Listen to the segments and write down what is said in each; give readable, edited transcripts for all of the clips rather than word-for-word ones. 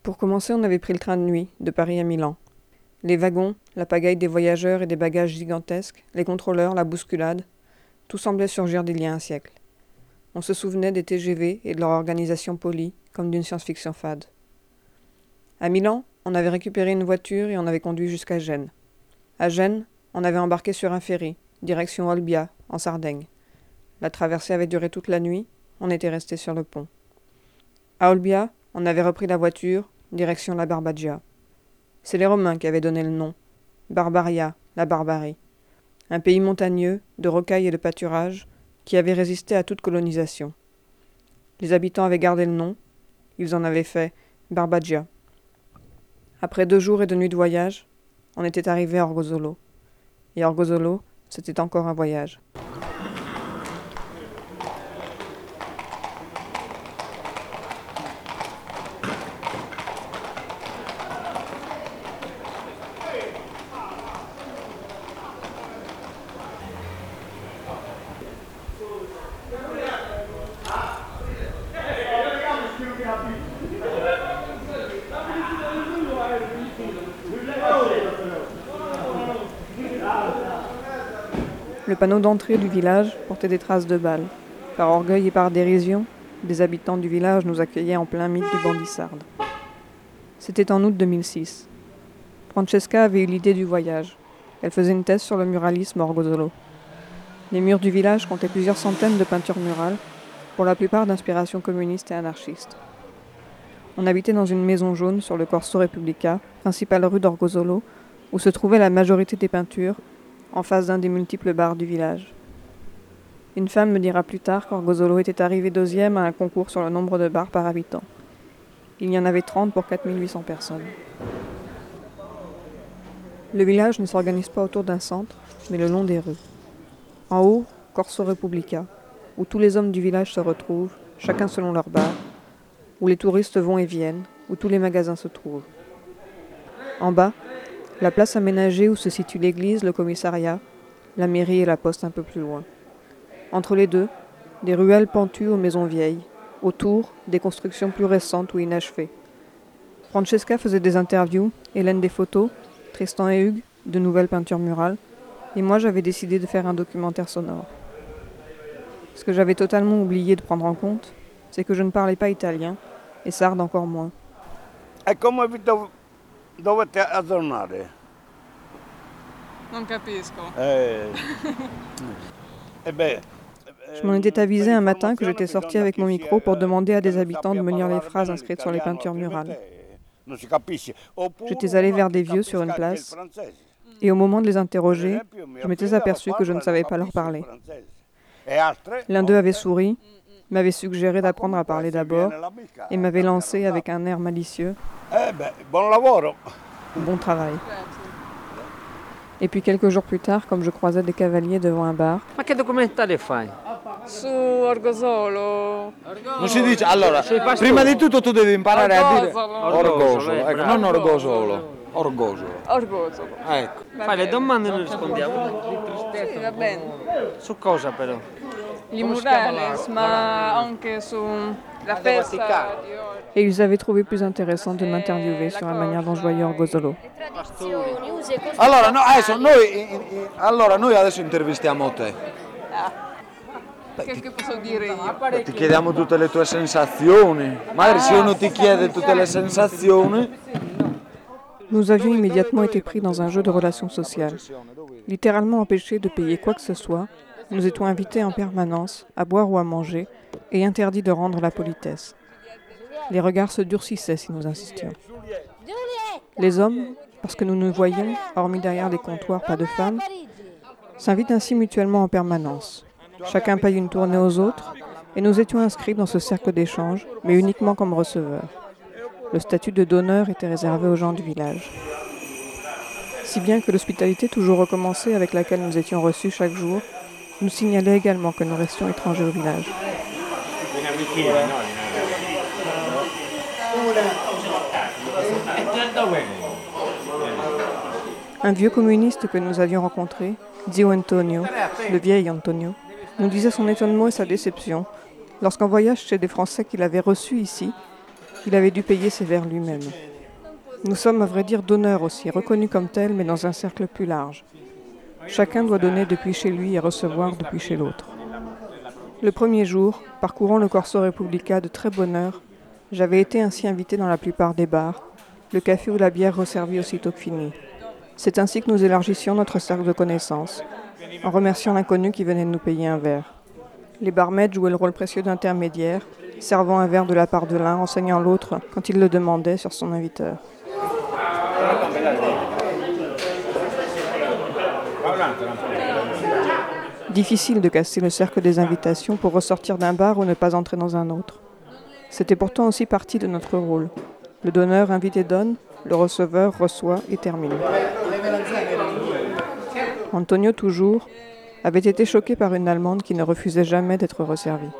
Pour commencer, on avait pris le train de nuit, de Paris à Milan. Les wagons, la pagaille des voyageurs et des bagages gigantesques, les contrôleurs, la bousculade, tout semblait surgir d'il y a un siècle. On se souvenait des TGV et de leur organisation polie, comme d'une science-fiction fade. À Milan, on avait récupéré une voiture et on avait conduit jusqu'à Gênes. À Gênes, on avait embarqué sur un ferry, direction Olbia, en Sardaigne. La traversée avait duré toute la nuit, on était resté sur le pont. À Olbia, on avait repris la voiture, direction la Barbagia. C'est les Romains qui avaient donné le nom. Barbaria, la barbarie. Un pays montagneux, de rocailles et de pâturages, qui avait résisté à toute colonisation. Les habitants avaient gardé le nom, ils en avaient fait Barbagia. Après 2 jours et 2 nuits de voyage, on était arrivé à Orgosolo. Et Orgosolo, c'était encore un voyage. Le panneau d'entrée du village portait des traces de balles. Par orgueil et par dérision, des habitants du village nous accueillaient en plein mythe du bandit sarde. C'était en août 2006. Francesca avait eu l'idée du voyage. Elle faisait une thèse sur le muralisme à Orgosolo. Les murs du village comptaient plusieurs centaines de peintures murales, pour la plupart d'inspiration communiste et anarchiste. On habitait dans une maison jaune sur le Corso Repubblica, principale rue d'Orgosolo, où se trouvait la majorité des peintures, en face d'un des multiples bars du village. Une femme me dira plus tard qu'Orgosolo était arrivé 2e à un concours sur le nombre de bars par habitant. Il y en avait 30 pour 4800 personnes. Le village ne s'organise pas autour d'un centre, mais le long des rues. En haut, Corso Repubblica, où tous les hommes du village se retrouvent, chacun selon leur bar, où les touristes vont et viennent, où tous les magasins se trouvent. En bas, la place aménagée où se situe l'église, le commissariat, la mairie et la poste un peu plus loin. Entre les deux, des ruelles pentues aux maisons vieilles. Autour, des constructions plus récentes ou inachevées. Francesca faisait des interviews, Hélène des photos, Tristan et Hugues, de nouvelles peintures murales, et moi j'avais décidé de faire un documentaire sonore. Ce que j'avais totalement oublié de prendre en compte, c'est que je ne parlais pas italien, et sarde encore moins. E come dovete aggiornare? Non capisco. Je m'en étais avisé un matin que j'étais sorti avec mon micro pour demander à des habitants de me lire les phrases inscrites sur les peintures murales. J'étais allé vers des vieux sur une place, et au moment de les interroger, je m'étais aperçu que je ne savais pas leur parler. L'un d'eux avait souri, m'avait suggéré d'apprendre à parler d'abord, et m'avait lancé avec un air malicieux « Bon travail ». Et puis quelques jours plus tard, comme je croisais des cavaliers devant un bar, Ma che documentare fai? Su Orgosolo. Non si dice, allora, prima di tutto tu devi imparare a dire Orgosolo, ecco, non Orgosolo, Orgosolo. Orgosolo. Ecco. Fai le domande e noi rispondiamo. Sì, va bene. Su cosa però? Gli murales, ma anche sulla festa di oggi. et ils avaient trouvé plus intéressant de m'interviewer sur la manière dont je voyais Orgosolo. Allora noi adesso intervistiamo te. Che posso dire io? Ti chiediamo tutte le tue sensazioni. Magari se uno ti chiede tutte le sensazioni. Nous avions immédiatement été pris dans un jeu de relations sociales. Littéralement empêchés de payer quoi que ce soit, nous étions invités en permanence à boire ou à manger et interdits de rendre la politesse. Les regards se durcissaient si nous insistions. Les hommes, parce que nous ne voyions, hormis derrière des comptoirs, pas de femmes, s'invitent ainsi mutuellement en permanence. Chacun paye une tournée aux autres, et nous étions inscrits dans ce cercle d'échange, mais uniquement comme receveurs. Le statut de donneur était réservé aux gens du village. Si bien que l'hospitalité toujours recommencée avec laquelle nous étions reçus chaque jour, nous signalait également que nous restions étrangers au village. Un vieux communiste que nous avions rencontré, Zio Antonio, le vieil Antonio, nous disait son étonnement et sa déception lorsqu'en voyage chez des Français qu'il avait reçus ici, Il avait dû payer ses verres lui-même. Nous sommes à vrai dire d'honneur aussi, reconnus comme tels, mais dans un cercle plus large. Chacun doit donner depuis chez lui et recevoir depuis chez l'autre. Le premier jour, parcourant le Corso Repubblica de très bonne heure, j'avais été ainsi invité dans la plupart des bars, le café ou la bière resservis aussitôt que fini. C'est ainsi que nous élargissions notre cercle de connaissances, en remerciant l'inconnu qui venait de nous payer un verre. Les barmaids jouaient le rôle précieux d'intermédiaire, servant un verre de la part de l'un, enseignant l'autre quand il le demandait sur son inviteur. Difficile de casser le cercle des invitations pour ressortir d'un bar ou ne pas entrer dans un autre. C'était pourtant aussi partie de notre rôle. Le donneur invite et donne, le receveur reçoit et termine. Antonio, toujours, avait été choqué par une Allemande qui ne refusait jamais d'être resservie.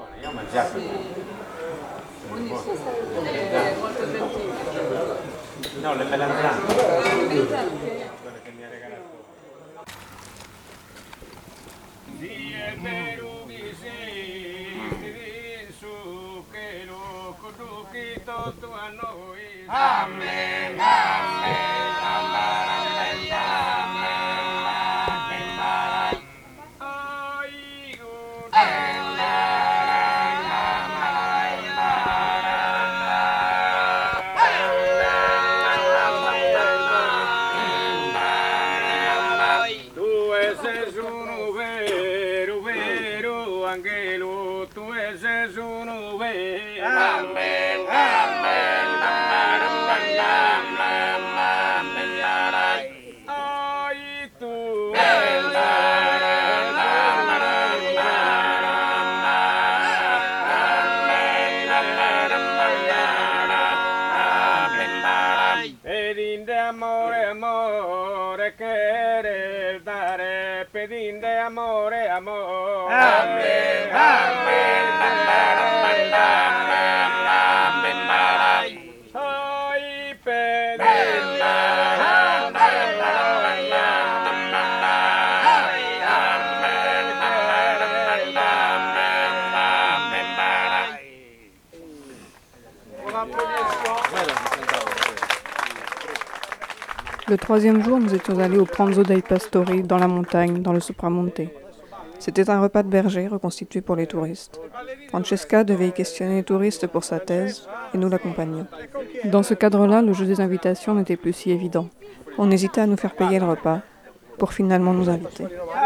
Le troisième jour, nous étions allés au Pranzo dei Pastori, dans la montagne, dans le Sopramonte. C'était un repas de berger reconstitué pour les touristes. Francesca devait y questionner les touristes pour sa thèse, et nous l'accompagnions. Dans ce cadre-là, le jeu des invitations n'était plus si évident. On hésitait à nous faire payer le repas, pour finalement nous inviter.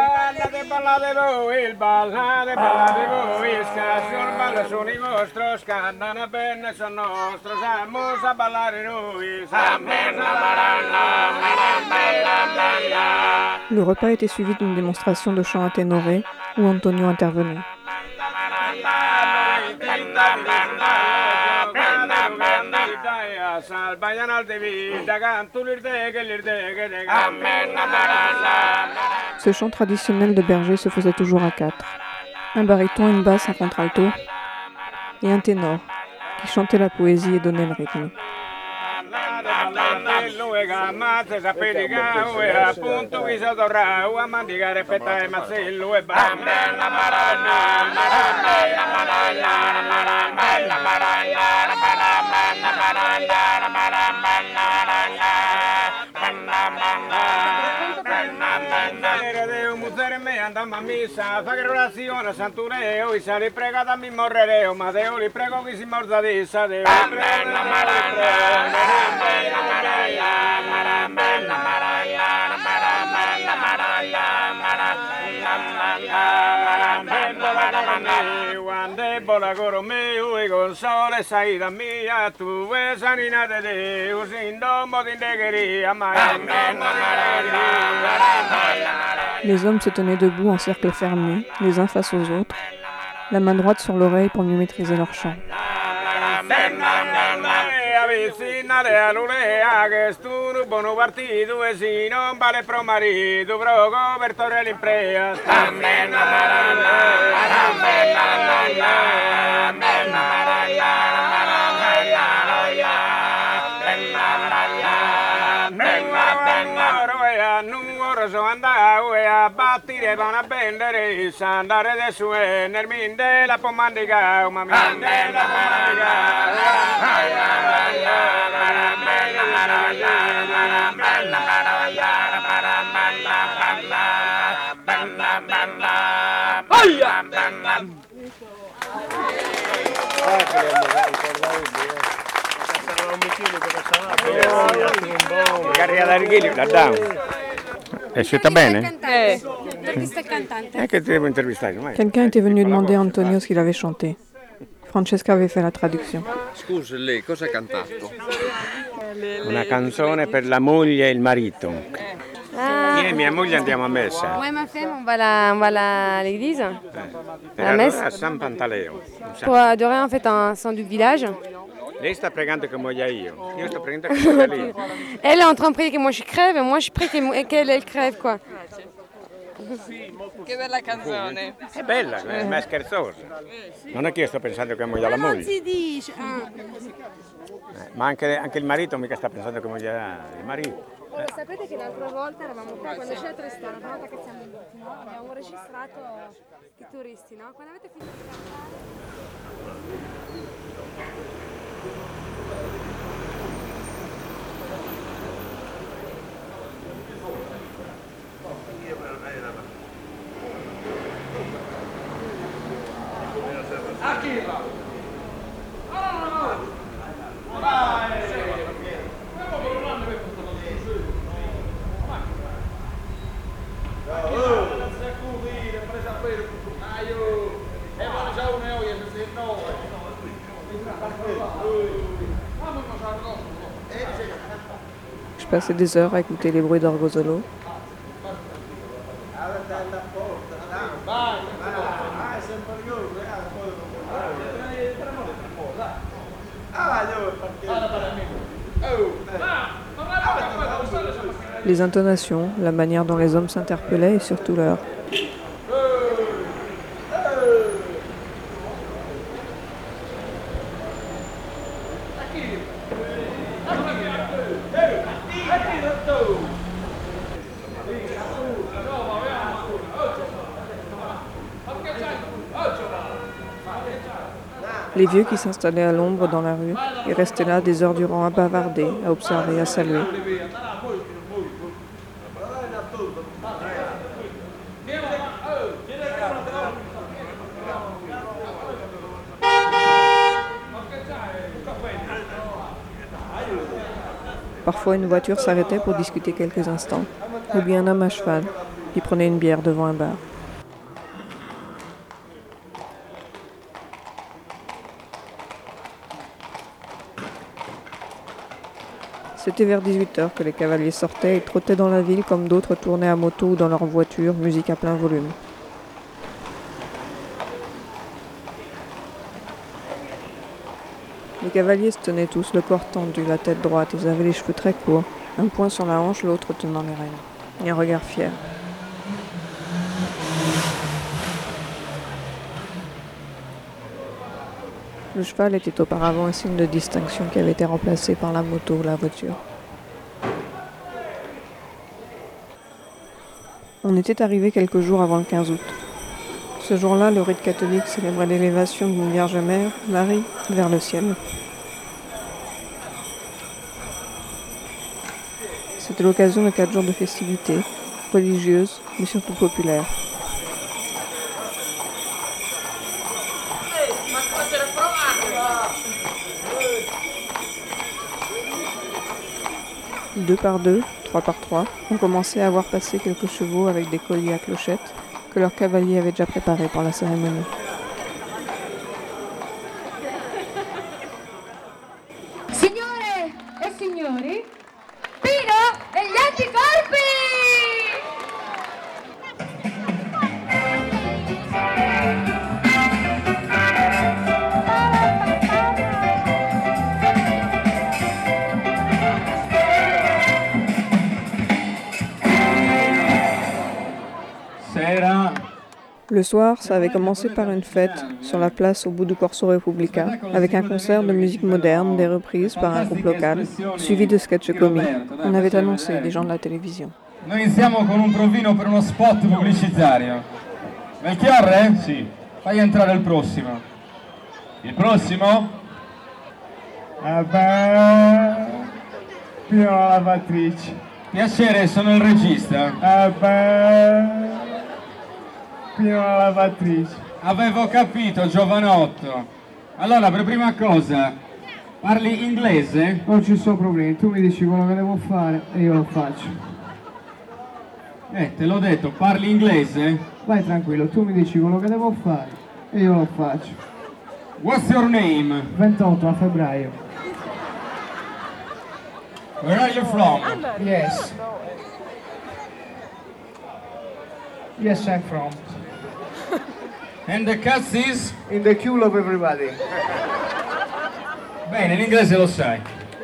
Le repas était suivi d'une démonstration de chant atténoré où Antonio intervenait. Ce chant traditionnel de berger se faisait toujours à quatre. Un baryton, une basse, un contralto et un ténor qui chantait la poésie et donnait le rythme. Andiamo a missa, fare orazione, santureo, i sali pregata a mi morrereo, ma Deo li prego che si morda di sa Deo. Bola coro meu e con sole saída mia, tu ves sanina de Deus, indomo de indegueria, Les hommes se tenaient debout en cercle fermé, les uns face aux autres, la main droite sur l'oreille pour mieux maîtriser leur chant. Avvicinare all'ulea che stu buono partito e si non vale pro marito pro copertore l'impresa a ora so andao e a battire va una bendere andare adesso è nel minde la pomandica ma mandela Carriera da Righelli, la down. È scelta bene? L'artista e cantante. È che ti devo intervistare. Mai. Quelqu'un était venu demander à Antonio ce qu'il avait chanté. Francesca avait fait la traduction. Scusi, lei cosa ha cantato? Una canzone per la moglie e il marito. Io e mia moglie andiamo a messa. Ouais, ma femme, on va à l'église, Per la messe, a San Pantaleo. pour adorer en fait un saint du village. Lei sta pregando che muoia io sto pregando che muoia lei. Elle est en train de prier que moi je crève et moi je prie qu'elle crève quoi. Che bella canzone. È bella, ma è scherzosa. Non è che io sto pensando che muoia la moglie. si dice. Ma anche il marito mica sta pensando che muoia il marito. Sapete che l'altra volta eravamo qua quando c'era Tristana, una volta che siamo venuti, no? Abbiamo registrato i turisti, no? Quando avete finito. Je passais des heures à écouter les bruits d'Orgosolo. Les intonations, la manière dont les hommes s'interpellaient et surtout l'heure. Les vieux qui s'installaient à l'ombre dans la rue et restaient là des heures durant à bavarder, à observer, à saluer. Parfois une voiture s'arrêtait pour discuter quelques instants, ou bien un homme à cheval qui prenait une bière devant un bar. C'était vers 18h que les cavaliers sortaient et trottaient dans la ville comme d'autres tournaient à moto ou dans leur voiture, musique à plein volume. Les cavaliers se tenaient tous le corps tendu, la tête droite, ils avaient les cheveux très courts, un poing sur la hanche, l'autre tenant les rênes, et un regard fier. Le cheval était auparavant un signe de distinction qui avait été remplacé par la moto ou la voiture. On était arrivé quelques jours avant le 15 août. Ce jour-là, le rite catholique célébrait l'élévation d'une Vierge Mère, Marie, vers le ciel. C'était l'occasion de 4 jours de festivités, religieuses, mais surtout populaires. Deux par deux, trois par trois, on commençait à voir passer quelques chevaux avec des colliers à clochettes que leurs cavaliers avaient déjà préparés pour la cérémonie. Signore e signori, Pino e gli anticorpi! Le soir, ça avait commencé par une fête sur la place au bout du Corso Repubblica, avec un concert de musique moderne, des reprises par un groupe local, suivi de sketchs comiques. On avait annoncé les gens de la télévision. Noi iniziamo con un provino per uno spot pubblicitario. Melchiorre? Sì. Fai entrare il prossimo. Il prossimo? Pino la lavatrice. Piacere, sono il regista. Pino la lavatrice. Avevo capito, giovanotto. Allora, per prima cosa, parli inglese? Non ci sono problemi, tu mi dici quello che devo fare e io lo faccio. Te l'ho detto, parli inglese? Vai tranquillo, tu mi dici quello che devo fare e io lo faccio. What's your name? 28 a febbraio. Where are you from? Yes. Yes, I'm from. And the cat is? In the queue of everybody. Bene, l'inglese lo sai.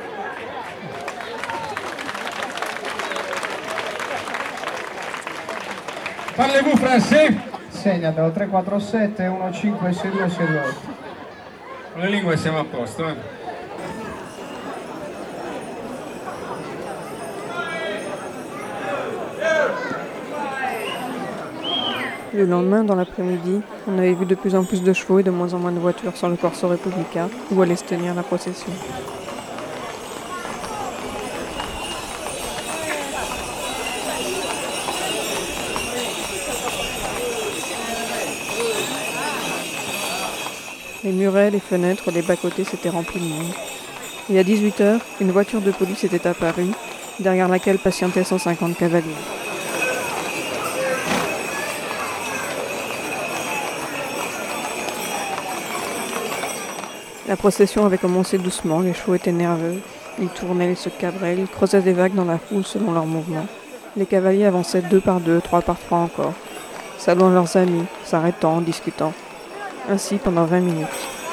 Parlez-vous français? Segnatelo, 347 15 62 68. Con le lingue siamo a posto, Le lendemain, dans l'après-midi, on avait vu de plus en plus de chevaux et de moins en moins de voitures sur le Corso Repubblica, où allait se tenir la procession. Les murets, les fenêtres, les bas-côtés s'étaient remplis de monde. Et à 18h, une voiture de police était apparue, derrière laquelle patientaient 150 cavaliers. La procession avait commencé doucement, les chevaux étaient nerveux, ils tournaient, ils se cabraient, ils creusaient des vagues dans la foule selon leurs mouvements. Les cavaliers avançaient 2 par 2, 3 par 3 encore, saluant leurs amis, s'arrêtant, discutant. Ainsi pendant 20 minutes.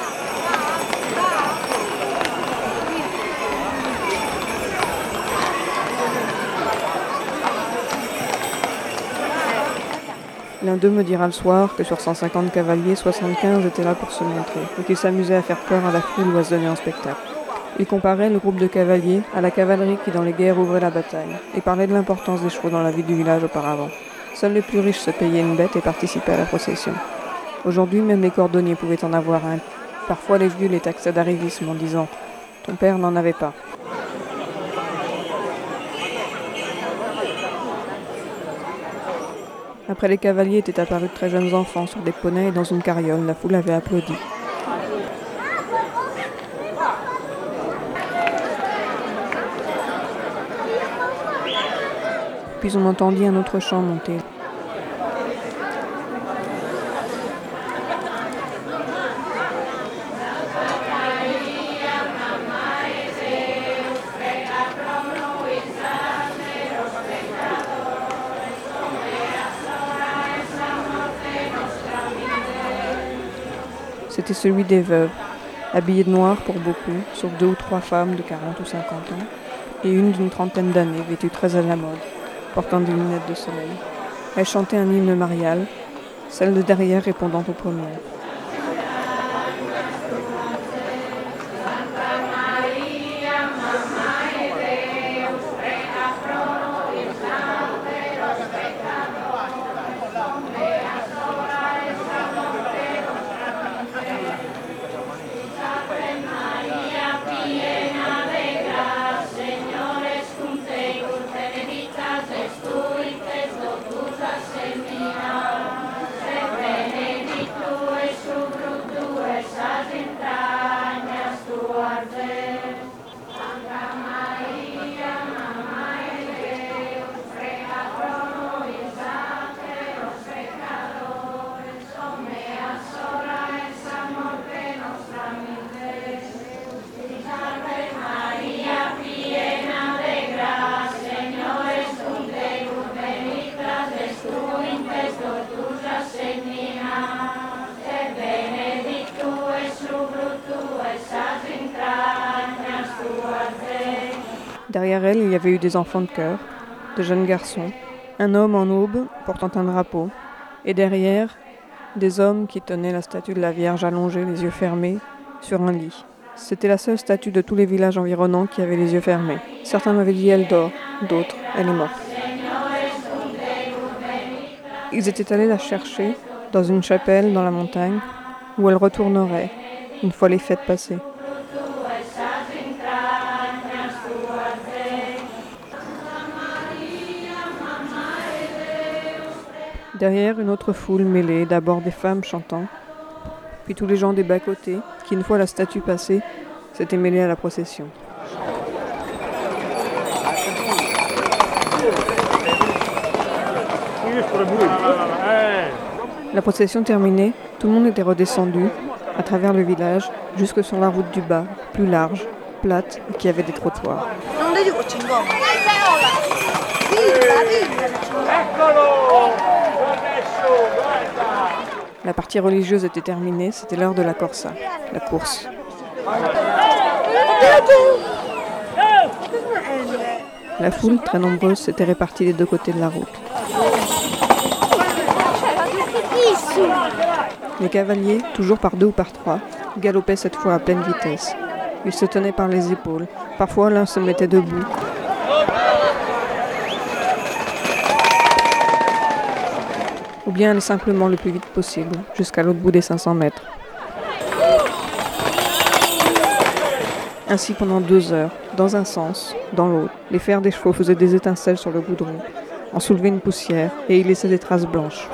L'un d'eux me dira le soir que sur 150 cavaliers, 75 étaient là pour se montrer, et qu'ils s'amusaient à faire peur à la foule ou à se donner en spectacle. Il comparait le groupe de cavaliers à la cavalerie qui dans les guerres ouvrait la bataille, et parlait de l'importance des chevaux dans la vie du village auparavant. Seuls les plus riches se payaient une bête et participaient à la procession. Aujourd'hui, même les cordonniers pouvaient en avoir un. Parfois, les vieux les taxaient d'arrivisme en disant « Ton père n'en avait pas ». Après les cavaliers étaient apparus de très jeunes enfants sur des poneys et dans une carriole. La foule avait applaudi. Puis on entendit un autre chant monter. C'était celui des veuves, habillées de noir pour beaucoup, sauf 2 ou 3 femmes de 40 ou 50 ans, et une d'une trentaine d'années, vêtue très à la mode, portant des lunettes de soleil. Elle chantait un hymne marial, celle de derrière répondant aux premières. Derrière elle, il y avait eu des enfants de chœur, de jeunes garçons, un homme en aube portant un drapeau, et derrière, des hommes qui tenaient la statue de la Vierge allongée, les yeux fermés, sur un lit. C'était la seule statue de tous les villages environnants qui avait les yeux fermés. Certains m'avaient dit « elle dort », d'autres « elle est morte ». Ils étaient allés la chercher dans une chapelle dans la montagne où elle retournerait une fois les fêtes passées. Derrière, une autre foule mêlée, d'abord des femmes chantant, puis tous les gens des bas-côtés qui, une fois la statue passée, s'étaient mêlés à la procession. La procession terminée, tout le monde était redescendu à travers le village jusque sur la route du bas, plus large, plate et qui avait des trottoirs. La partie religieuse était terminée, c'était l'heure de la corsa, la course. La foule, très nombreuse, s'était répartie des deux côtés de la route. Les cavaliers, toujours par deux ou par trois, galopaient cette fois à pleine vitesse. Ils se tenaient par les épaules. Parfois, l'un se mettait debout. Ou bien aller simplement le plus vite possible, jusqu'à l'autre bout des 500 mètres. Ainsi pendant 2 heures, dans un sens, dans l'autre, les fers des chevaux faisaient des étincelles sur le goudron, en soulevaient une poussière et y laissaient des traces blanches.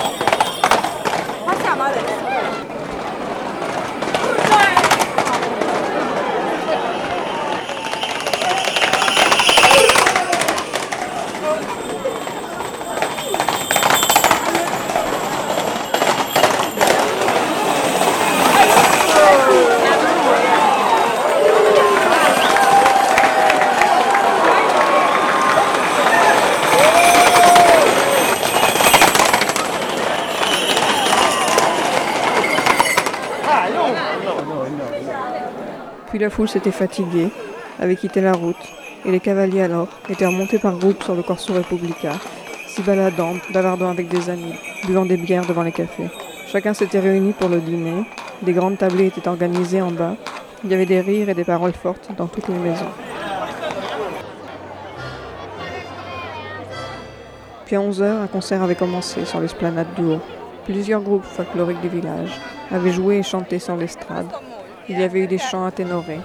Puis la foule s'était fatiguée, avait quitté la route, et les cavaliers alors étaient remontés par groupes sur le Corso Repubblica, s'y baladant, bavardant avec des amis, buvant des bières devant les cafés. Chacun s'était réuni pour le dîner, des grandes tablées étaient organisées en bas, il y avait des rires et des paroles fortes dans toutes les maisons. Puis à 11h, un concert avait commencé sur l'esplanade du Haut. Plusieurs groupes folkloriques du village avaient joué et chanté sur l'estrade. Il y avait eu des chants atténorés.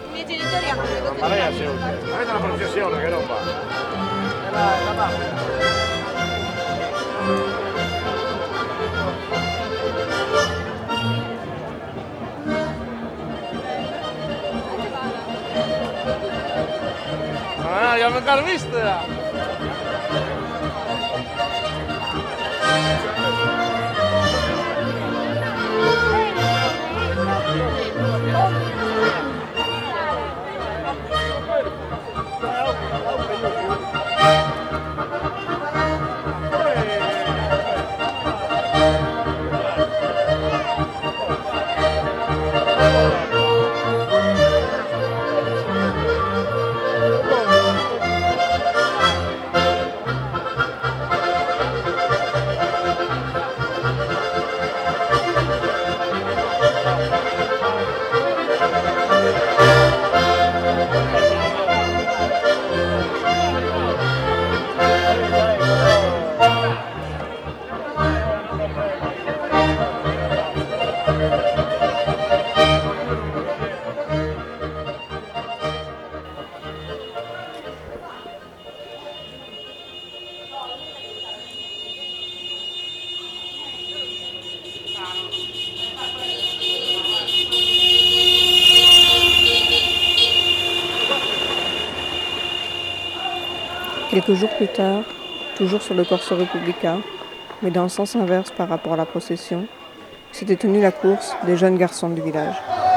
Quelques jours plus tard, toujours sur le Corso Repubblica, mais dans le sens inverse par rapport à la procession, s'était tenue la course des jeunes garçons du village.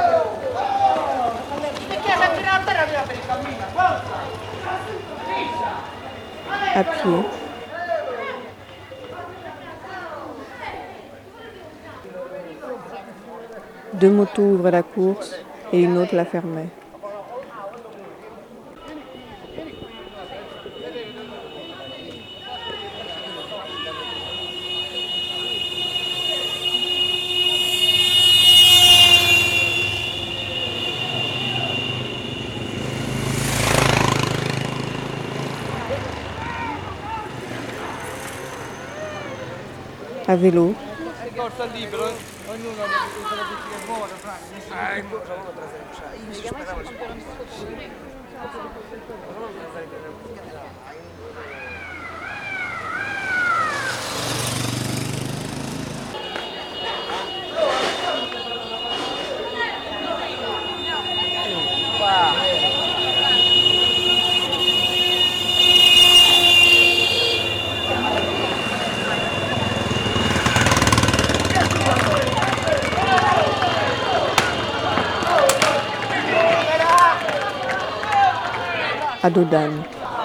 À pied. Deux motos ouvraient la course et une autre la fermait. à vélo. À Dodane.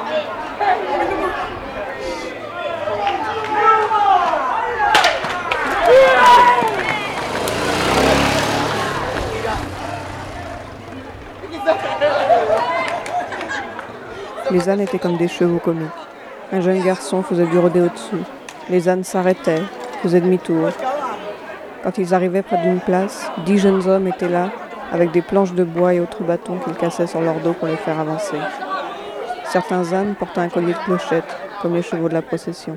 Les ânes étaient comme des chevaux comiques. Un jeune garçon faisait du rodéo dessus. Les ânes s'arrêtaient, faisaient demi-tour. Quand ils arrivaient près d'une place, 10 jeunes hommes étaient là, avec des planches de bois et autres bâtons qu'ils cassaient sur leur dos pour les faire avancer. Certains ânes portaient un collier de clochettes, comme les chevaux de la procession.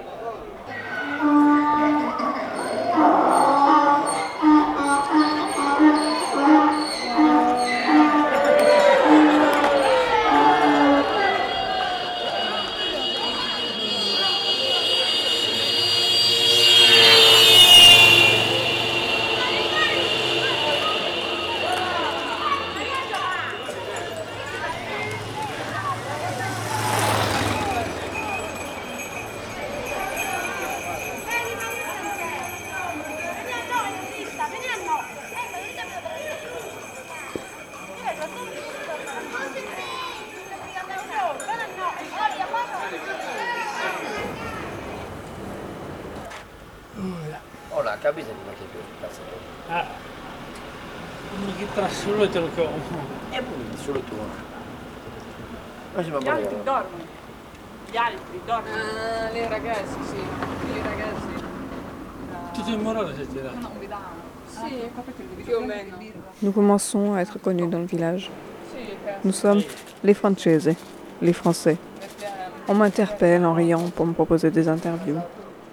Oh, la capita di che cazzo. Ah. Che trasolo te lo como. E poi solo tu. Gli altri dormono. Gli altri dormono. Ah, le ragazze, sì. I ragazzi. Tutti in morale si tirato. Non vi danno. Sì, più o meno. Nous commençons à être connus dans le village. Nous sommes les Francese, les Français. On m'interpelle en riant pour me proposer des interviews.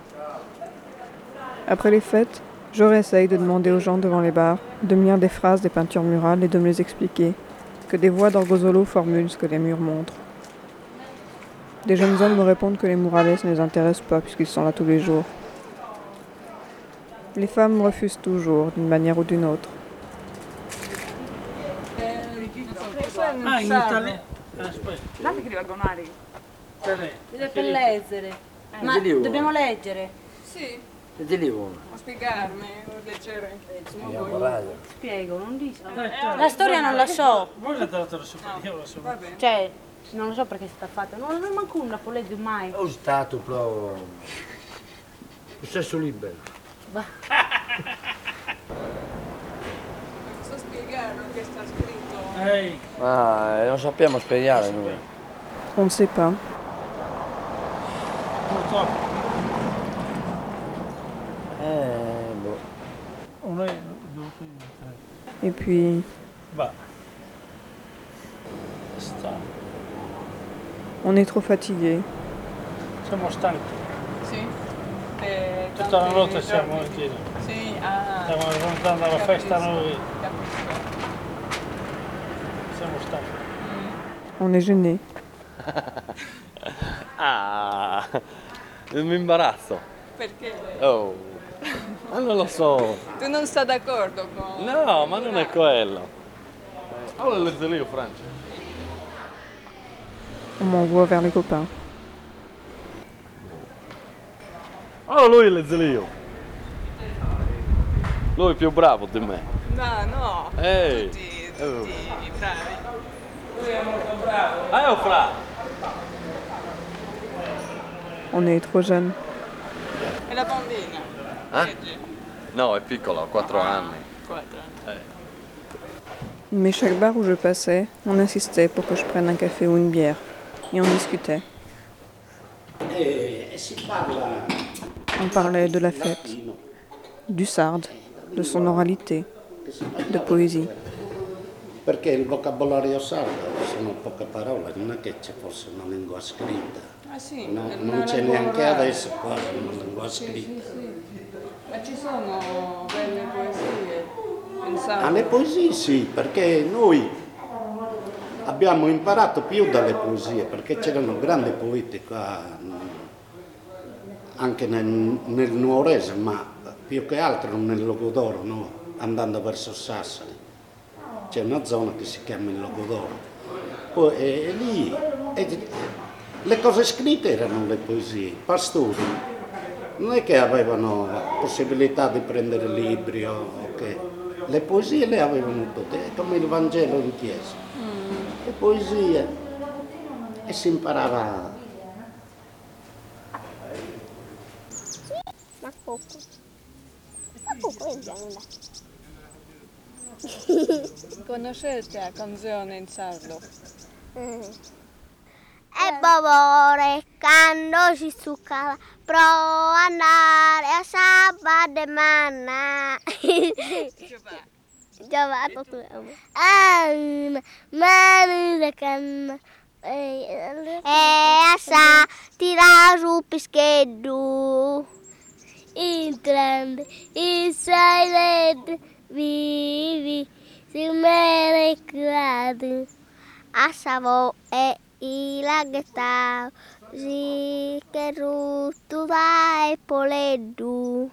Après les fêtes, je réessaye de demander aux gens devant les bars de me lire des phrases des peintures murales et de me les expliquer, que des voix d'Orgozolo formulent ce que les murs montrent. Des jeunes hommes me répondent que les murales ne les intéressent pas puisqu'ils sont là tous les jours. Les femmes me refusent toujours, d'une manière ou d'une autre. Ah, in Italia. Guardate che diagonali. Per leggere. Ma dobbiamo leggere? Sì. Leggevo. A spiegarmi, o leggere. Spiego, non dico. La storia non la so. Voi la date la so, io la so. Cioè, non lo so perché è stata fatta. Non manco una può leggere mai. Ho stato proprio. Processo libero. So spiegare che sta scritto. Ma non sappiamo spiegare noi. On ne sait pas. Boh. Et puis, on est trop fatigué. Siamo stanchi. Sì. Tutta la notte siamo in giro. Sì, Stiamo andando alla festa noi. Capisco. Siamo stanchi. On est gêné. Ah, mi imbarazzo. Perché? Oh, ma non lo so. Tu non sei d'accordo con... No, ma non è quello. Allora le zio Francia. On m'envoie vers les copains. Allora lui è le zio. Lui è più bravo di me. No. Ehi. Tutti bravi. Lui è molto bravo. Fra. On est trop jeunes. E la bambina? Legge? No, è piccola, ha 4 anni. 4 anni. Mais chaque bar où je passais, on insistait pour que je prenne un café ou une bière. Et on discutait. On parlait de la fête, du sarde, de son oralité, de poésie. perché il vocabolario sardo sono poche parole, non è che ci fosse una lingua scritta. Ah sì, No, non c'è neanche adesso quasi una lingua sì, scritta. sì, sì. Ma ci sono belle poesie in sardo? Alle poesie sì, perché noi abbiamo imparato più dalle poesie, perché c'erano grandi poeti qua, anche nel Nuorese, ma più che altro nel Logodoro, no? Andando verso Sassari. C'è una zona che si chiama il Logodoro. Poi lì le cose scritte erano le poesie, i pastori non è che avevano possibilità di prendere libri o che le poesie le avevano tutte, è come il Vangelo in chiesa. Le poesie e si imparava. Ma poco è gialla. Conoscete la canzone in sardo? E bovore quando si succava pro andare a sabato e manna. Giova tu. Mani da canna. E asa tira su pischeddu. Entrando in silente vivi si me ricordo. Asavo e i laghetao si che ruttu vai poleddu.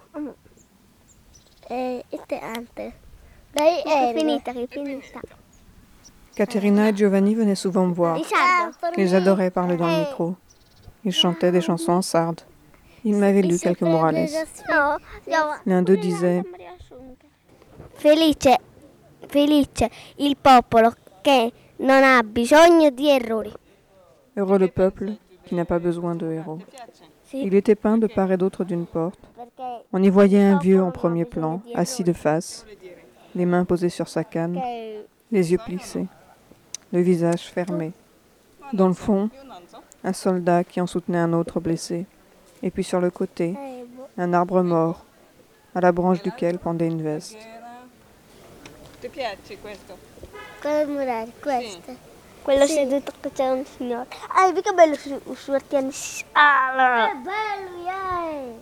E te ante. Dai, è finita. Caterina et Giovanni venaient souvent me voir. Ils adoraient parler dans le micro. Ils chantaient des chansons en sarde. Ils m'avaient lu quelques morales. L'un d'eux disait Felice il popolo che non ha bisogno di errori. Heureux le peuple qui n'a pas besoin de héros. Il était peint de part et d'autre d'une porte. On y voyait un vieux en premier plan, assis de face, les mains posées sur sa canne, les yeux plissés, le visage fermé. Dans le fond, un soldat qui en soutenait un autre blessé. Et puis sur le côté, un arbre mort, à la branche duquel pendait une veste. Ti piace questo? Quello murario, questo. Quello seduto che c'è un signore. Ah, mica bello su Artiani. Ah, è bello, yay!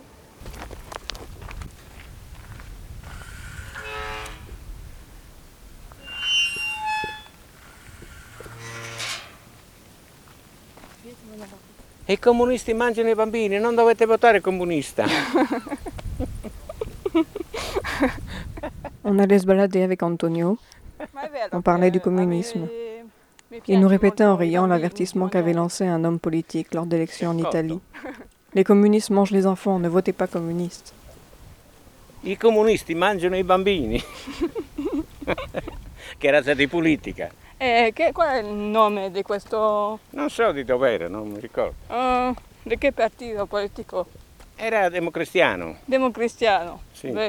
E i comunisti mangiano i bambini, non dovete votare comunista. On allait se balader avec Antonio. On parlait du communisme. Il nous répétait en riant l'avertissement qu'avait lancé un homme politique lors d'élections en Italie. Les communistes mangent les enfants, ne votez pas communistes. I comunisti mangiano i bambini. Che era di politica. Qual è il nome di questo? Non so di dov'era, non mi ricordo. Di che partito politico? Era democristiano. Democristiano. Sì. Beh.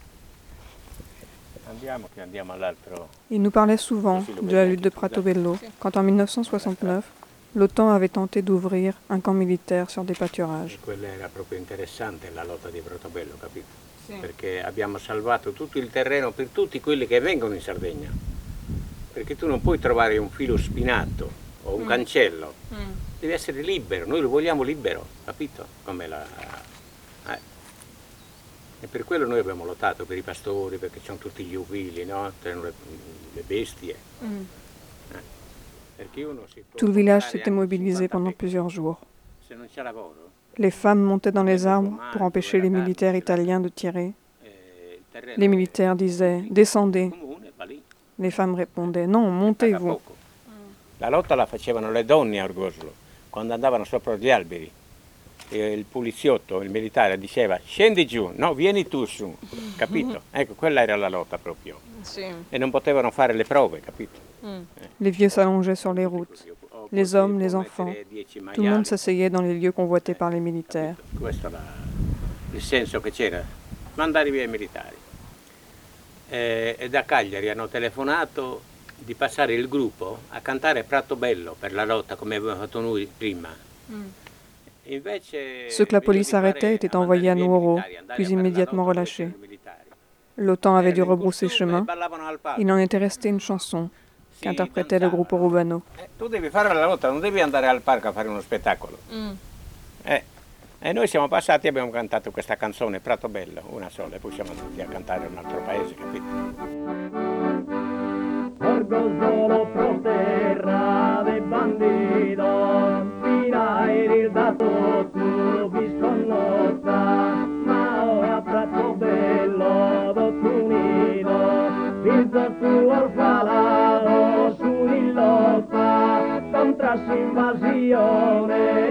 Andiamo all'altro. Il nous parlait souvent de la lutte de Pratobello, quand en 1969, l'OTAN avait tenté d'ouvrir un camp militaire sur des pâturages. Quella era proprio interessante, la lotta di Pratobello, capito? Sì. Perché abbiamo salvato tutto il terreno per tutti quelli che vengono in Sardegna. Perché tu non puoi trovare un filo spinato o un cancello, devi essere libero, noi lo vogliamo libero, capito? E per quello noi abbiamo lottato, per i pastori, perché c'hanno tutti gli uvili, no? Le bestie. Tout le village s'était mobilisé pendant plusieurs jours. Les femmes montaient dans les arbres pour empêcher les militaires italiens de tirer. Les militaires disaient « Descendez ». Les femmes répondaient « Non, montez-vous ». La lotta la facevano le donne a Orgosolo, quando andavano sopra gli alberi. E il poliziotto, il militare diceva scendi giù, no, vieni tu su, capito? Ecco, quella era la lotta proprio. Sì. E non potevano fare le prove, capito? Les vieux s'allongeaient sur les routes. Les hommes, les enfants, tout le monde s'asseyait dans les lieux convoités par les militaires. Questo era il senso che c'era, mandare via i militari. E da Cagliari hanno telefonato di passare il gruppo a cantare Pratobello per la lotta come avevamo fatto noi prima. Ceux que la police arrêtait étaient envoyés à Nuoro, puis immédiatement relâchés. L'OTAN avait dû rebrousser chemin. Il en était resté une chanson. qu'interprétait le groupe Rubano. Tu devi fare la lotta, non devi andare al parco a fare uno spettacolo. E noi siamo passati e abbiamo cantato questa canzone, Prato Bello, una sola, e poi siamo andati a cantare in un altro paese, capito? Porgo solo pro terra de bandido, pirai il dato tu visconnotta, ma ora Prato Bello do tu nido, visto tu orfalao su in lotta, contra invasione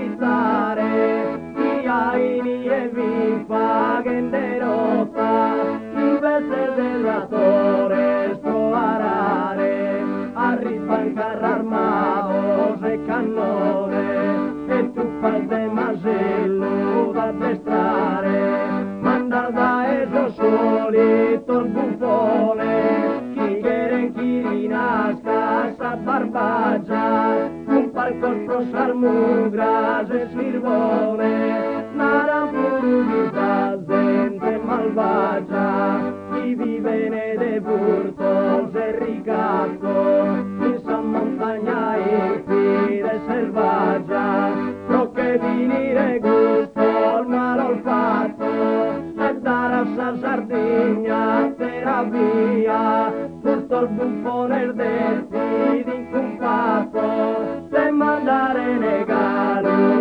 militare, Iaini e vi paguen derrota, invece del ratore sto arare, arrispancar armados e cannone, e tu fas de masello da addestrare, mandar da esos solitos bufones, chi quieren quirinascas a barbaggia, un parco sprosar mugras e svirbone, naran purubita gente malvagia, chi vive de furtos e ricatto, in San Montagna e fide selvaggia, pro che venire gusto al mal olfatto, e dare a sa Sardegna terapia, gusto il buffone del fide incumpato, e mandare negare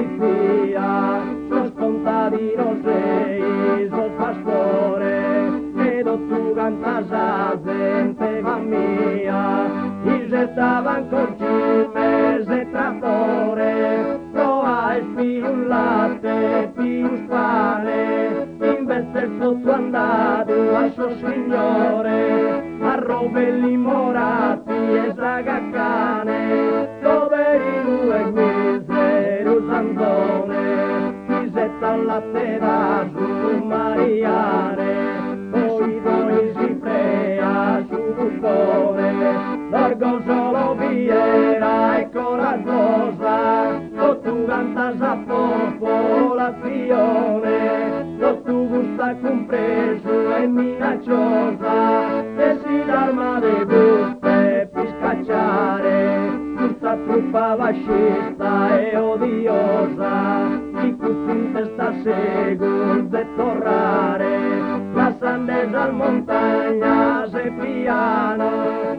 polizia, sos contadino sei, sos pastore, vedo tu cantas a gente va mia, i gettavan col cimes e trattore, prova e più latte, più pane, invece sotto andato a suo signore, a robelli morati e sagaccane, dove due misero sanzone, pisetta al latte da su Mariare, poi doi si frea su bucone, l'orgo solo viera e coraggiosa, o tu cantas a popolazione, lo tu gusta compreso e minacciosa, e si d'arma de buste per scacciare, questa truppa fascista e odiosa, di cui in testa segur de torrare, la sandesa al montagna se piano,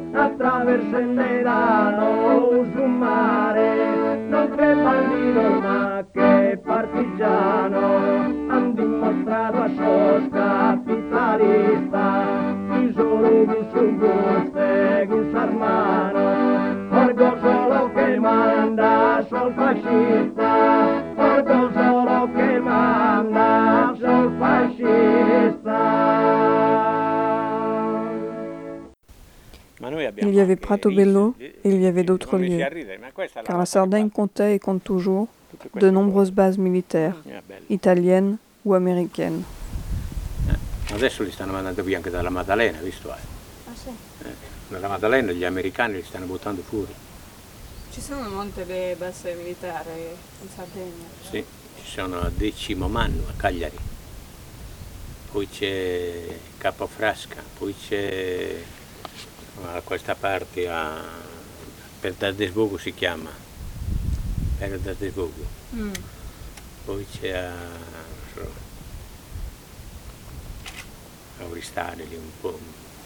attraversenderanno un mare, non che bandito ma che partigiano, han dimostrato a sos capitalista, i solo su guste gus armano, orgo solo che manda sol fascista, orgo solo che manda sol fascista. Il y avait Prato Bello et il y avait d'autres lieux, car la Sardaigne comptait et compte toujours de nombreuses bases militaires, italiennes ou américaines. Adesso li stanno mandando via anche dalla Maddalena, visto? Ah sì? Dalla Maddalena gli americani li stanno buttando fuori. Ci sono molte le basi militari in Sardegna? Sì, ci sono a Decimomannu, a Cagliari, poi c'è Capofrasca, poi c'è a questa parte per Dadesbogo si chiama, per Dadesbogo, poi c'è a Oristane lì un po'.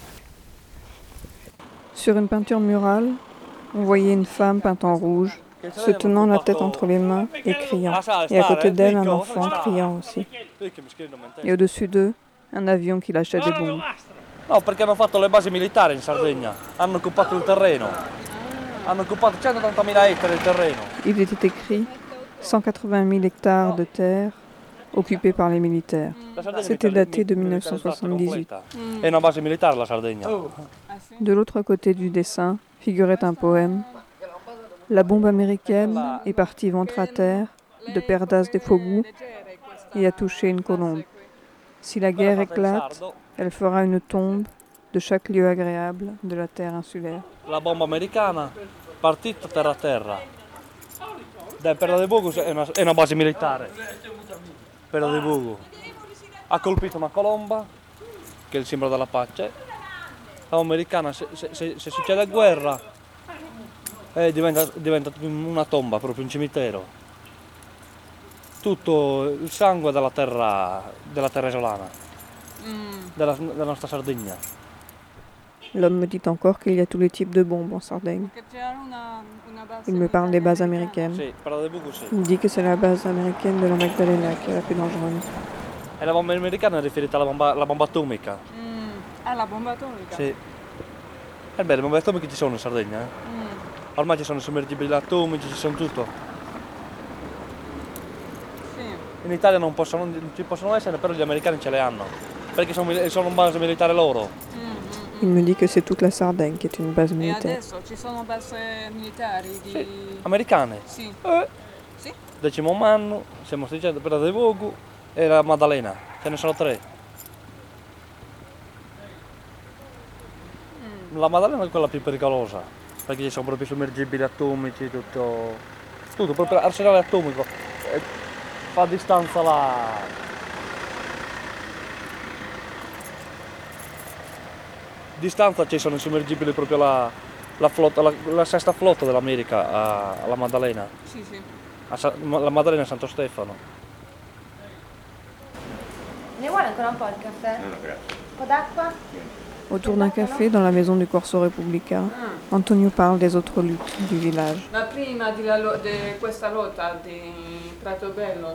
Sur une peinture murale, on voyait une femme peinte en rouge, se tenant la tête entre les mains et criant, et à côté d'elle un enfant criant aussi. Et au-dessus d'eux, un avion qui lâchait des bombes. No, perché hanno fatto le basi militari in Sardegna, hanno occupato il terreno, hanno occupato 180.000 ettari di terreno. Il était écrit 180 000 hectares de terre occupés par les militaires. C'était daté de 1978. È una base militare la Sardegna. De l'autre côté du dessin figurait un poème. La bombe américaine est partie ventre à terre de Perdas de Fogu et a touché une colombe. Si la guerre éclate, elle fera une tombe de chaque lieu agréable de la terre insulaire. La bomba americana partita terra a terra. Perda de Bogo è una base militare. Perda de Bogo ha colpito una colomba, che è il simbolo della pace, americana, se succede guerra, diventa una tomba, proprio un cimitero. Tutto il sangue della terra isolana, della nostra Sardegna. L'homme me dit encore qu'il y a tous les types de bombes en Sardaigne. Il me parle des bases américaines. Sì, parla di Buco, sì. Il dit que c'est la base américaine de la Magdalena qui est la plus dangereuse. E la bomba americana è riferita alla bomba atomica. La bomba atomica? Sì. Le bombe atomiche ci sono in Sardegna, Ormai ci sono sommergibili atomici, ci sono tutto. Sì. In Italia non ci possono essere, però gli americani ce le hanno. Perché sono una base militare loro. Il me dit que c'est toute la Sardaigne qui est une base E militaire. adesso ci sono basi militari di... Sì. Americane? Sì. Sì? 10° anno, stiamo dicendo Perla del Vogo e la Maddalena, ce ne sono 3. La Maddalena è quella più pericolosa, perché ci sono proprio sommergibili atomici, tutto proprio arsenale atomico. Fa distanza distanza ci sono i sommergibili proprio la sesta flotta dell'America alla Maddalena. Sì, sì. La Maddalena a Santo Stefano. Ne vuole ancora un po' il caffè? No, grazie. Un po' d'acqua? Autour d'un café dans la maison du Corso Repubblica, Antonio parle des autres luttes du village. Ma prima di questa lotta di Pratobello,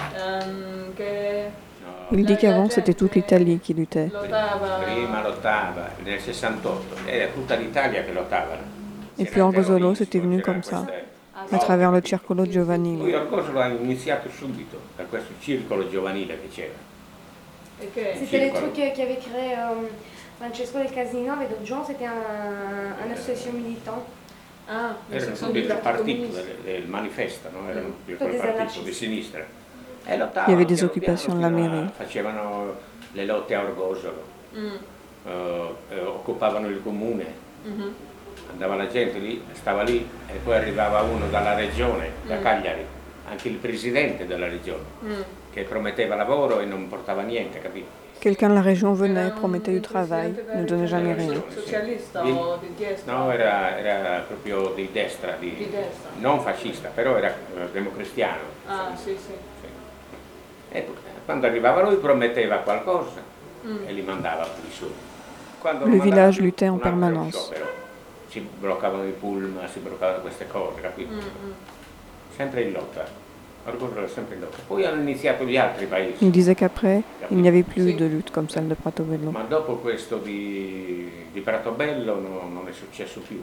che Il dit qu'avant c'était toute l'Italie qui luttait. Prima lottava, nel 68, era tutta l'Italia che lottava. Et puis Orgosolo, c'était venu comme ça, à travers le Circolo Giovanile. Lui Orgosolo ha iniziato subito per questo circolo giovanile che c'era. C'était les trucs qu'avait créé Francesco del Casino avec d'autres gens, c'était une association militante. Erano tutti del partito, del manifesto, no? Erano quel partito di sinistra. E lottavano, Il y avait des occupations de la mairie. Facevano le lotte a Orgosolo, occupavano il comune, andava la gente lì, stava lì e poi arrivava uno dalla regione, da Cagliari, anche il presidente della regione, che prometteva lavoro e non portava niente, capito? Quelqu'un de la région venait, promettait du travail, ne donnait jamais rien. Socialista o di destra? No, era proprio di destra, non fascista, però era democristiano. Sì, sì. E quando arrivava lui prometteva qualcosa e li mandava qui su. Le village luttait en permanence. Si bloccavano i pullman, si bloccavano queste cose, capito? Sempre in lotta. Orgosolo era sempre in lotta. Poi hanno iniziato gli altri paesi. Il disait qu'après, il n'y avait plus de lutte comme celle de Pratobello. Ma dopo questo di Pratobello non è successo più.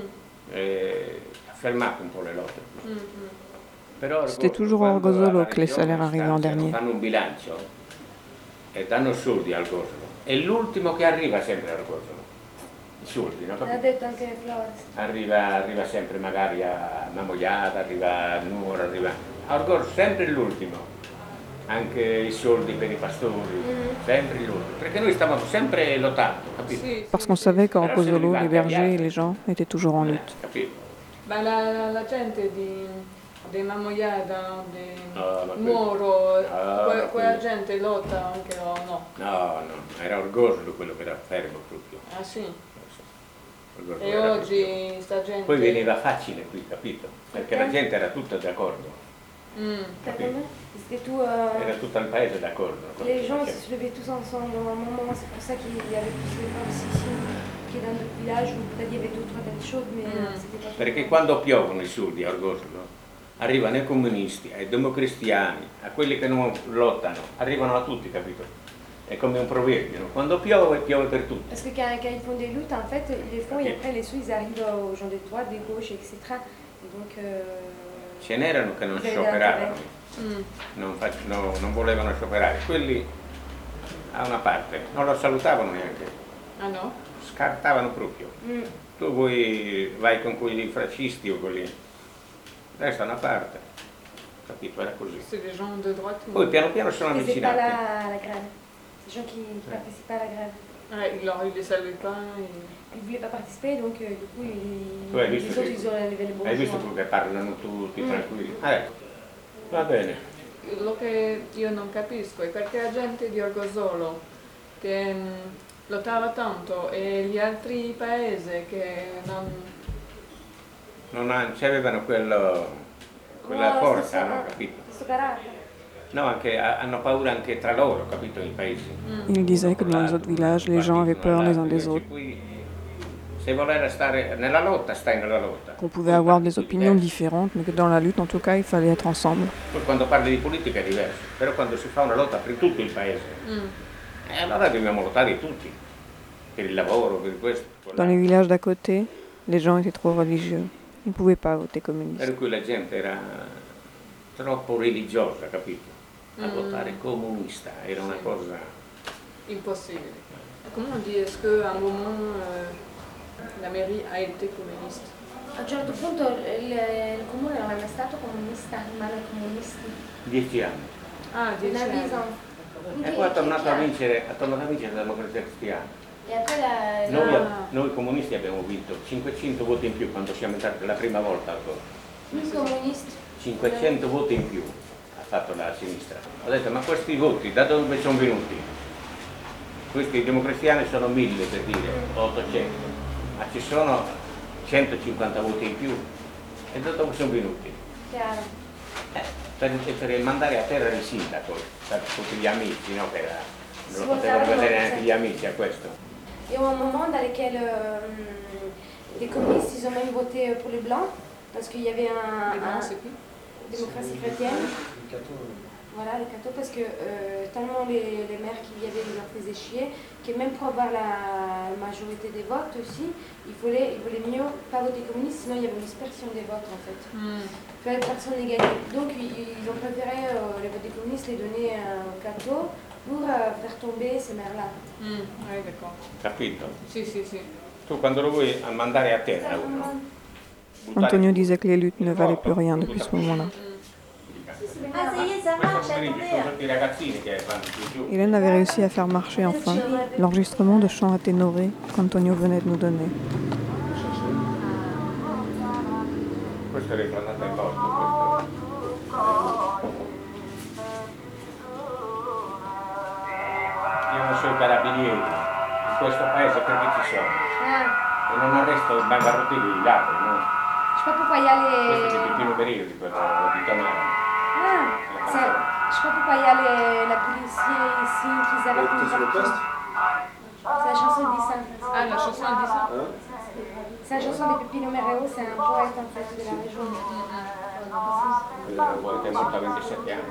Ha fermato un po' le lotte. C'était toujours à Orgosolo que les salaires arrivaient en dernier. Fanno un bilancio e danno soldi al Orgosolo. È l'ultimo che arriva sempre a Orgosolo. I soldi, no? Ha detto anche Flores. Arriva sempre magari a Mamogliata, arriva a Nuoro, arriva a Orgosolo, sempre l'ultimo. Anche i soldi per i pastori, sempre l'ultimo. Perché noi stavamo sempre lottando, capito? Parce qu'on savait qu'à Orgosolo, les bergers et les gens étaient toujours en lutte. Capito? Ma la gente di Mamogliata, di Nuoro, quella gente lotta anche o no? No, era Orgosolo quello che era fermo proprio. Ah sì? E oggi sta gente... Poi veniva facile qui, capito? Perché la gente era tutta d'accordo. Era tutto il paese d'accordo. Les gens se levaient tous ensemble au moment, c'est pour ça qu'il y avait tous les femmes ici, qui dans le village où peut-être il y avait d'autres belles choses, mais c'était pas... Perché quando piovono i soldi a Orgosolo, arrivano ai comunisti, ai democristiani, a quelli che non lottano, arrivano a tutti, capito? È come un proverbio, no? Quando piove, piove per tutti. Parce que quand ils font des luttes, en fait, ils les font et après les sous, ils arrivent aux gens de droite, de gauche, etc. Et donc... Ce n'erano che non scioperavano, non volevano scioperare, quelli a una parte, non lo salutavano neanche. Ah no? Scartavano proprio. Tu vai con quelli fascisti o quelli... Resta una parte, capito? Era così. Poi piano piano sono avvicinati. C'est pas la grève. Ces gens qui ne participent pas à la grève. Il les savait pas. Ils ne voulaient pas participer, donc du coup, Tu hai les visto autres, ils ont levé les bourgeois. Hai visto che parlano tutti tranquilli? Ecco, va bene. Lo che io non capisco è perché la gente di Orgosolo che lottava tanto e gli altri paesi che non avevano quella forza, no, capito? Questo carattere. No, hanno paura anche tra loro, capito, i paesi. Il disait que dans les autres villages, les gens avaient peur les uns des autres. Se volere stare nella lotta, stai nella lotta. Qu'on pouvait avoir des opinions différentes, mais que dans la lutte, en tout cas, il fallait être ensemble. Poi quando parli di politica è diverso, però quando si fa una lotta per tutto il paese, allora dobbiamo lottare tutti, per il lavoro, per questo. Dans les villages d'à côté, les gens étaient trop religieux. Ils ne pouvaient pas voter communiste. Per cui la gente era troppo religiosa, capito? A votare comunista, era una cosa impossibile. Comment on dit, est-ce qu'à un moment la mairie a été communiste? A un certo punto il comune non è mai stato comunista, in mano ai comunisti. 10 anni. Ah, 10 anni. E poi è tornato a vincere la democrazia cristiana. E Noi comunisti abbiamo vinto 500 voti in più quando siamo entrati la prima volta al voto. I comunisti? 500 voti in più ha fatto la sinistra. Ho detto, ma questi voti da dove sono venuti? Questi democristiani sono 1000 per dire, 800, ma ci sono 150 voti in più. E da dove sono venuti? Chiaro. Per mandare a terra il sindaco, per tutti gli amici, no? Non lo potevano vedere neanche gli amici a questo. Il y a eu un moment dans lequel les communistes ils ont même voté pour les blancs parce qu'il y avait démocratie chrétienne. Voilà, les cathos, parce que tellement les maires qu'il y avait ils leur faisaient chier que même pour avoir la majorité des votes aussi, il voulait mieux pas voter communiste, sinon il y avait une dispersion des votes en fait. Il fallait que personne n'ait gagné. Donc ils ont préféré les votes des communistes les donner aux cathos pour faire tomber ces maires-là. D'accord. Capito? Sì, sì, sì. Tu quando lo vuoi mandare a terra uno? Antonio disait que les luttes ne valaient plus rien depuis ce moment-là. Hélène avait réussi à faire marcher enfin l'enregistrement de chants atténorés qu'Antonio venait de nous donner. Questo è ritornato in posto, Io non so i carabinieri in questo paese perché ci sono. E non arresto i bancarotti di ladri, no? Je sais pas pourquoi il y a les... Questo è il primo periodo di Tonara. Je sais pas pourquoi il y a la policier ici qui arrêtent les partout. C'est la chanson de Dissa. Ah, la chanson de Dissa. C'est la chanson de Peppino Mereo, c'est un poète en fait de la région. È morto a 27 anni.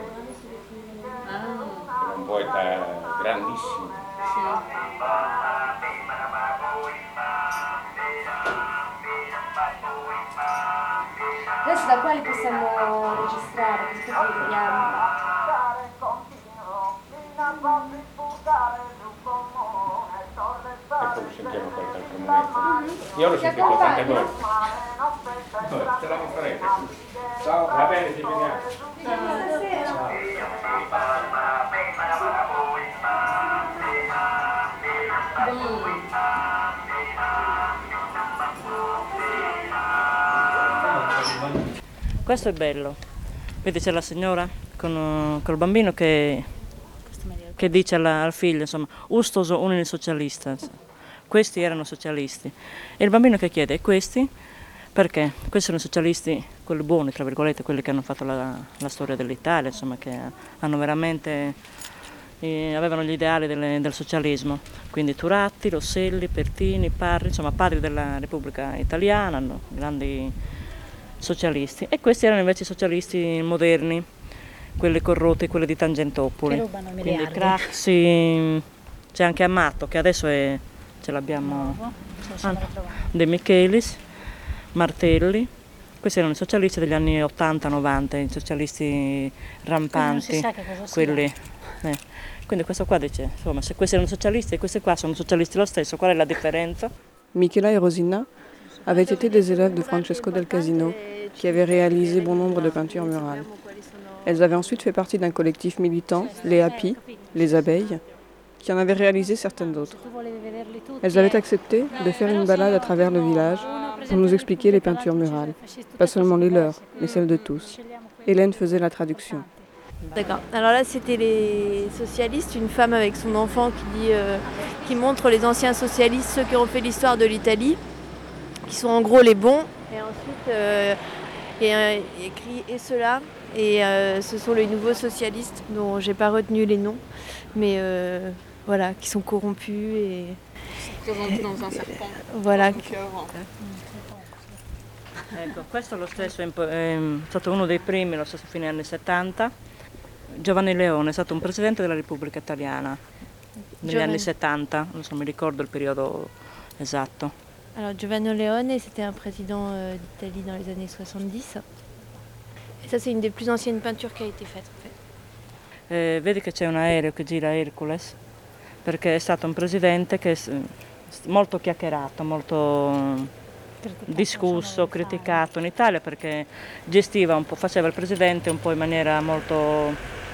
Era un poeta grandissimo. Adesso da qua li possiamo registrare, questo qui vediamo. E poi lo sentiamo qualche altro momento. Io l'ho sentito tante volte. Ce la farete. Ciao. Va bene, ci vediamo. Questo è bello. Vedi c'è la signora col bambino che dice al figlio, insomma, ustoso uno socialista. Questi erano socialisti. E il bambino che chiede, e questi? Perché? Questi sono i socialisti, quelli buoni, tra virgolette, quelli che hanno fatto la storia dell'Italia, insomma, che hanno veramente, avevano gli ideali del socialismo. Quindi Turatti, Rosselli, Pertini, Parri, insomma, padri della Repubblica Italiana, no? Grandi socialisti. E questi erano invece i socialisti moderni, quelli corrotti, quelli di Tangentopoli. Che rubano Quindi miliardi. Craxi, c'è anche Amato, che adesso ce l'abbiamo, De Michelis, Martelli. Questi erano i socialisti degli anni 80-90, i socialisti rampanti, quelli. Quindi questo qua dice, insomma, se questi erano socialisti e questi qua sono socialisti lo stesso, qual è la differenza? Michela et Rosina avaient été des élèves de Francesco del Casino, qui avait réalisé bon nombre de peintures murales. Elles avaient ensuite fait partie d'un collectif militant, les Happy, les abeilles, qui en avait réalisé certaines autres. Elles avaient accepté de faire une balade à travers le village pour nous expliquer les peintures murales, pas seulement les leurs, mais celles de tous. Hélène faisait la traduction. D'accord. Alors là, c'était les socialistes, une femme avec son enfant qui montre les anciens socialistes, ceux qui ont fait l'histoire de l'Italie, qui sont en gros les bons. Et ensuite, il y a écrit « et ceux-là ». Et ce sont les nouveaux socialistes, dont j'ai pas retenu les noms, mais voilà, qui sont corrompus et... Dans un serpent. Voilà. Ecco, questo lo stesso è stato uno dei primi, lo stesso fine anni 70. Giovanni Leone è stato un presidente della Repubblica Italiana negli anni 70, non so, mi ricordo il periodo esatto. Alors Giovanni Leone, c'était un président d'Italie dans les années 70. Et ça, c'est une des plus anciennes peintures qui a été faite en fait. Vedi che c'è un aereo che gira Hercules, perché è stato un presidente che è molto chiacchierato, molto discusso, criticato in Italia perché gestiva un po', faceva il presidente un po' in maniera molto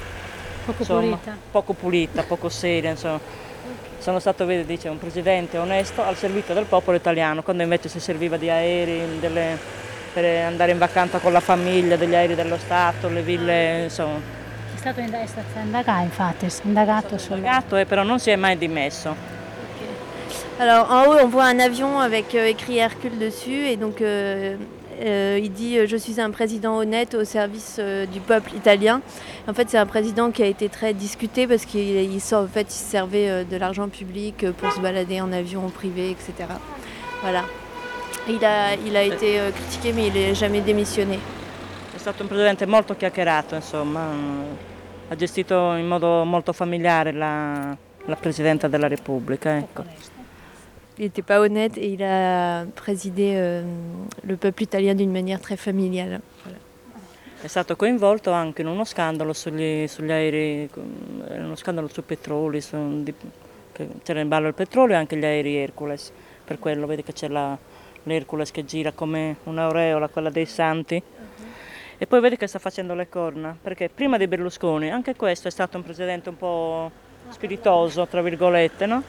poco pulita, poco seria, insomma. Sono stato, vedi, dice, un presidente onesto al servizio del popolo italiano, quando invece si serviva di aerei per andare in vacanza con la famiglia, degli aerei dello Stato, le ville, insomma. È stato indagato, infatti, è indagato però non si è mai dimesso. Alors en haut on voit un avion avec écrit Hercule dessus et donc il dit je suis un président honnête au service du peuple italien. En fait c'est un président qui a été très discuté parce qu'il servait de l'argent public pour se balader en avion privé, etc. Voilà. Il a été critiqué mais il n'est jamais démissionné. È stato un presidente molto chiacchierato, insomma, ha gestito in modo molto familiare la Presidenta della Repubblica. Ecco. Il n'était pas honnête et il a présidé le peuple italien d'une manière très familiale. Voilà. È stato coinvolto anche in uno scandalo sugli aerei, uno scandalo sui petroli, c'era in ballo il petrolio e anche gli aerei Hercules. Per quello vedi che c'è l'Hercules che gira come un'aureola, quella dei santi. E poi vedi che sta facendo le corna, perché prima di Berlusconi anche questo è stato un presidente un po' spiritoso, tra virgolette, no?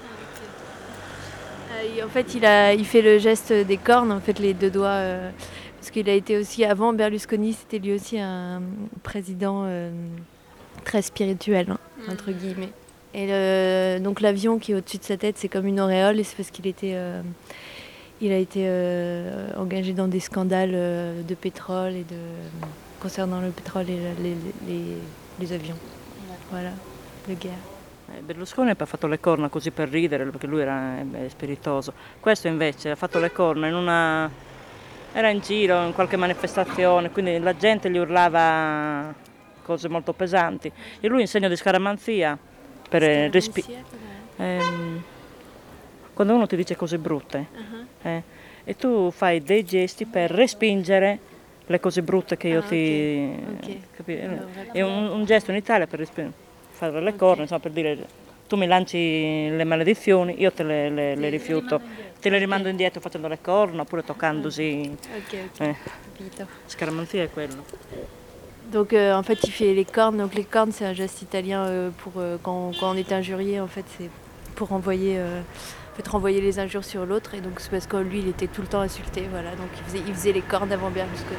En fait, il fait le geste des cornes, en fait, les deux doigts, parce qu'il a été aussi, avant Berlusconi, c'était lui aussi un président très spirituel, hein, entre guillemets. Et donc l'avion qui est au-dessus de sa tête, c'est comme une auréole, et c'est parce qu'il a été engagé dans des scandales de pétrole et concernant le pétrole et les avions. Voilà, de guerre. Berlusconi ha fatto le corna così per ridere perché lui era spiritoso. Questo invece ha fatto le corna era in giro in qualche manifestazione, quindi la gente gli urlava cose molto pesanti e lui in segno di scaramanzia per quando uno ti dice cose brutte e tu fai dei gesti per respingere le cose brutte che io è un gesto in Italia per fare le corna, insomma, per dire tu mi lanci le maledizioni, io te le rifiuto, te le rimando indietro facendo le corna oppure toccandosi. Scaramanzia è quello. Donc en fait il fait les cornes, donc les cornes c'est un geste italien pour quand on est injurié, en fait c'est pour renvoyer les injures sur l'autre, et donc c'est parce que lui il était tout le temps insulté, voilà, donc il faisait les cornes avant Berlusconi.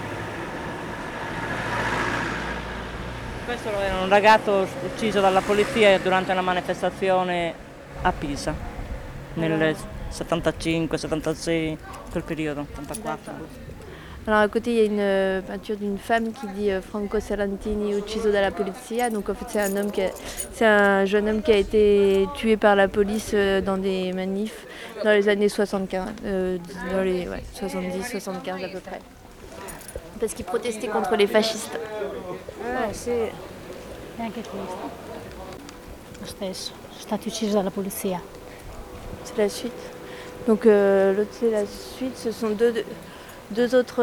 Questo era un ragazzo ucciso dalla polizia durante una manifestazione a Pisa nel 75, 76, quel periodo, 84. Alors à côté il y a une peinture d'une femme qui dit Franco Salentini ucciso dalla polizia, donc en fait c'est un jeune homme qui a été tué par la police dans des manifs dans les années 75, dans les 70-75 à peu près, parce qu'il protestait contre les fascistes. Sì, e anche questo. Lo stesso, sono stati uccisi dalla polizia. C'est la suite. Donc l'autre c'est la suite, ce sont deux autres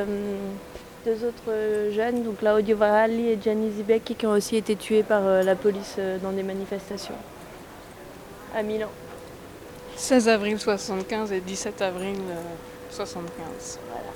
jeunes, donc Claudio Varalli et Gianni Zibecchi, qui ont aussi été tués par la police dans des manifestations à Milan. 16 avril 75 et 17 avril 75. Voilà.